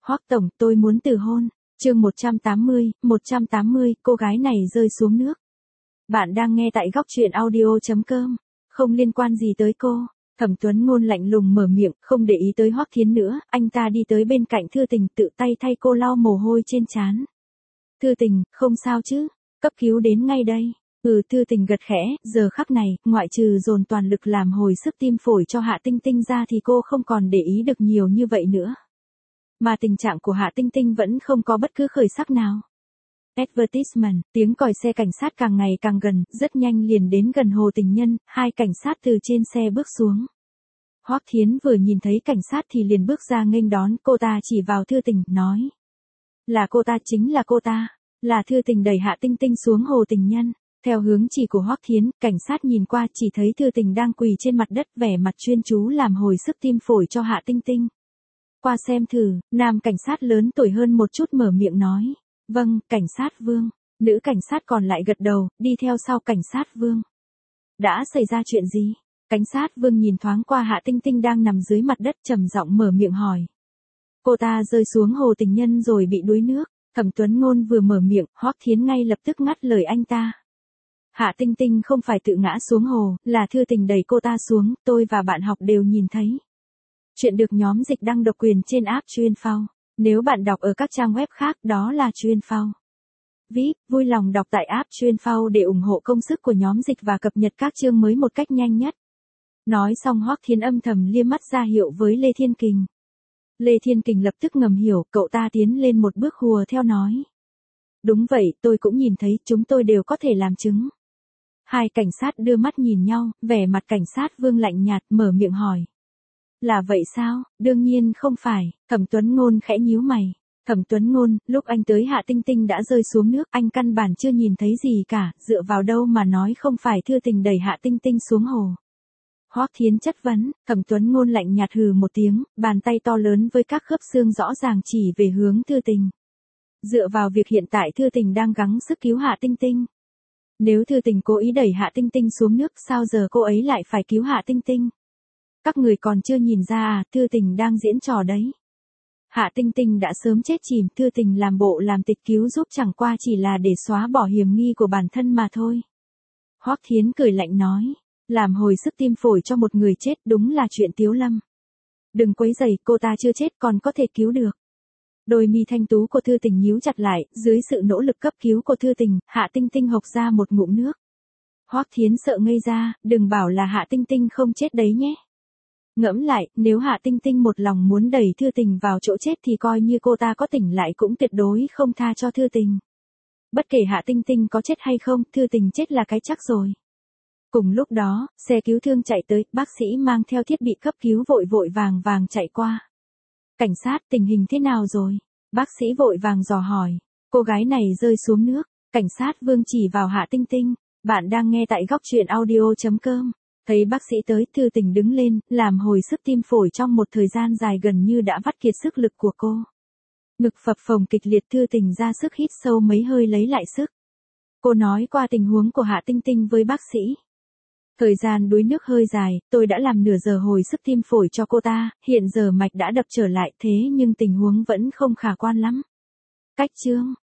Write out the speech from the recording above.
Hoắc tổng, tôi muốn từ hôn. Chương 180, cô gái này rơi xuống nước. Bạn đang nghe tại góc truyện audio.com, không liên quan gì tới cô. Thẩm Tuấn Ngôn lạnh lùng mở miệng, không để ý tới Hoắc Thiến nữa, anh ta đi tới bên cạnh Thư Tình, tự tay thay cô lau mồ hôi trên trán. Thư Tình, không sao chứ? Cấp cứu đến ngay đây. Thư Tình gật khẽ, giờ khắc này, ngoại trừ dồn toàn lực làm hồi sức tim phổi cho Hạ Tinh Tinh ra thì cô không còn để ý được nhiều như vậy nữa. Mà tình trạng của Hạ Tinh Tinh vẫn không có bất cứ khởi sắc nào. Advertisement, tiếng còi xe cảnh sát càng ngày càng gần, rất nhanh liền đến gần Hồ Tình Nhân, hai cảnh sát từ trên xe bước xuống. Hoắc Thiến vừa nhìn thấy cảnh sát thì liền bước ra nghênh đón, cô ta chỉ vào Thư Tình, nói. Là cô ta, chính là cô ta. Là Thư Tình đẩy Hạ Tinh Tinh xuống Hồ Tình Nhân. Theo hướng chỉ của Hoắc Thiến, cảnh sát nhìn qua chỉ thấy Thư Tình đang quỳ trên mặt đất vẻ mặt chuyên chú làm hồi sức tim phổi cho Hạ Tinh Tinh. Qua xem thử, nam cảnh sát lớn tuổi hơn một chút mở miệng nói. Vâng, cảnh sát Vương. Nữ cảnh sát còn lại gật đầu, đi theo sau cảnh sát Vương. Đã xảy ra chuyện gì? Cảnh sát Vương nhìn thoáng qua Hạ Tinh Tinh đang nằm dưới mặt đất trầm giọng mở miệng hỏi. Cô ta rơi xuống Hồ Tình Nhân rồi bị đuối nước. Thẩm Tuấn Ngôn vừa mở miệng, Hoắc Thiến ngay lập tức ngắt lời anh ta. Hạ Tinh Tinh không phải tự ngã xuống hồ, là Thư Tình đẩy cô ta xuống, tôi và bạn học đều nhìn thấy. Chuyện được nhóm dịch đăng độc quyền trên app Chuyên.Phao. Nếu bạn đọc ở các trang web khác đó là Chuyên.Phao. VIP, vui lòng đọc tại app Chuyên.Phao để ủng hộ công sức của nhóm dịch và cập nhật các chương mới một cách nhanh nhất. Nói xong Hoắc Thiến âm thầm liếc mắt ra hiệu với Lê Thiên Kình. Lê Thiên Kình lập tức ngầm hiểu, cậu ta tiến lên một bước hùa theo nói. Đúng vậy, tôi cũng nhìn thấy, chúng tôi đều có thể làm chứng. Hai cảnh sát đưa mắt nhìn nhau, vẻ mặt cảnh sát Vương lạnh nhạt mở miệng hỏi. Là vậy sao? Đương nhiên không phải. Thẩm Tuấn Ngôn khẽ nhíu mày. Thẩm Tuấn Ngôn, lúc anh tới Hạ Tinh Tinh đã rơi xuống nước, anh căn bản chưa nhìn thấy gì cả, dựa vào đâu mà nói không phải Thư Tình đẩy Hạ Tinh Tinh xuống hồ. Hoắc Thiến chất vấn, Thẩm Tuấn Ngôn lạnh nhạt hừ một tiếng, bàn tay to lớn với các khớp xương rõ ràng chỉ về hướng Thư Tình. Dựa vào việc hiện tại Thư Tình đang gắng sức cứu Hạ Tinh Tinh. Nếu Thư Tình cố ý đẩy Hạ Tinh Tinh xuống nước, sao giờ cô ấy lại phải cứu Hạ Tinh Tinh? Các người còn chưa nhìn ra à, Thư Tình đang diễn trò đấy. Hạ Tinh Tinh đã sớm chết chìm, Thư Tình làm bộ làm tịch cứu giúp chẳng qua chỉ là để xóa bỏ hiểm nghi của bản thân mà thôi. Hoắc Thiến cười lạnh nói, làm hồi sức tim phổi cho một người chết đúng là chuyện Tiếu Lâm. Đừng quấy rầy, cô ta chưa chết còn có thể cứu được. Đôi mi thanh tú của Thư Tình nhíu chặt lại, dưới sự nỗ lực cấp cứu của Thư Tình, Hạ Tinh Tinh hộc ra một ngụm nước. Hoắc Thiến sợ ngây ra, đừng bảo là Hạ Tinh Tinh không chết đấy nhé. Ngẫm lại, nếu Hạ Tinh Tinh một lòng muốn đẩy Thư Tình vào chỗ chết thì coi như cô ta có tỉnh lại cũng tuyệt đối không tha cho Thư Tình. Bất kể Hạ Tinh Tinh có chết hay không, Thư Tình chết là cái chắc rồi. Cùng lúc đó, xe cứu thương chạy tới, bác sĩ mang theo thiết bị cấp cứu vội vội vàng chạy qua. Cảnh sát, tình hình thế nào rồi? Bác sĩ vội vàng dò hỏi. Cô gái này rơi xuống nước. Cảnh sát Vương chỉ vào Hạ Tinh Tinh. Bạn đang nghe tại góc truyện audio.com. Thấy bác sĩ tới, Thư Tình đứng lên, làm hồi sức tim phổi trong một thời gian dài gần như đã vắt kiệt sức lực của cô. Ngực phập phồng kịch liệt, Thư Tình ra sức hít sâu mấy hơi lấy lại sức. Cô nói qua tình huống của Hạ Tinh Tinh với bác sĩ. Thời gian đuối nước hơi dài, tôi đã làm nửa giờ hồi sức tim phổi cho cô ta, hiện giờ mạch đã đập trở lại thế nhưng tình huống vẫn không khả quan lắm. Cách chương,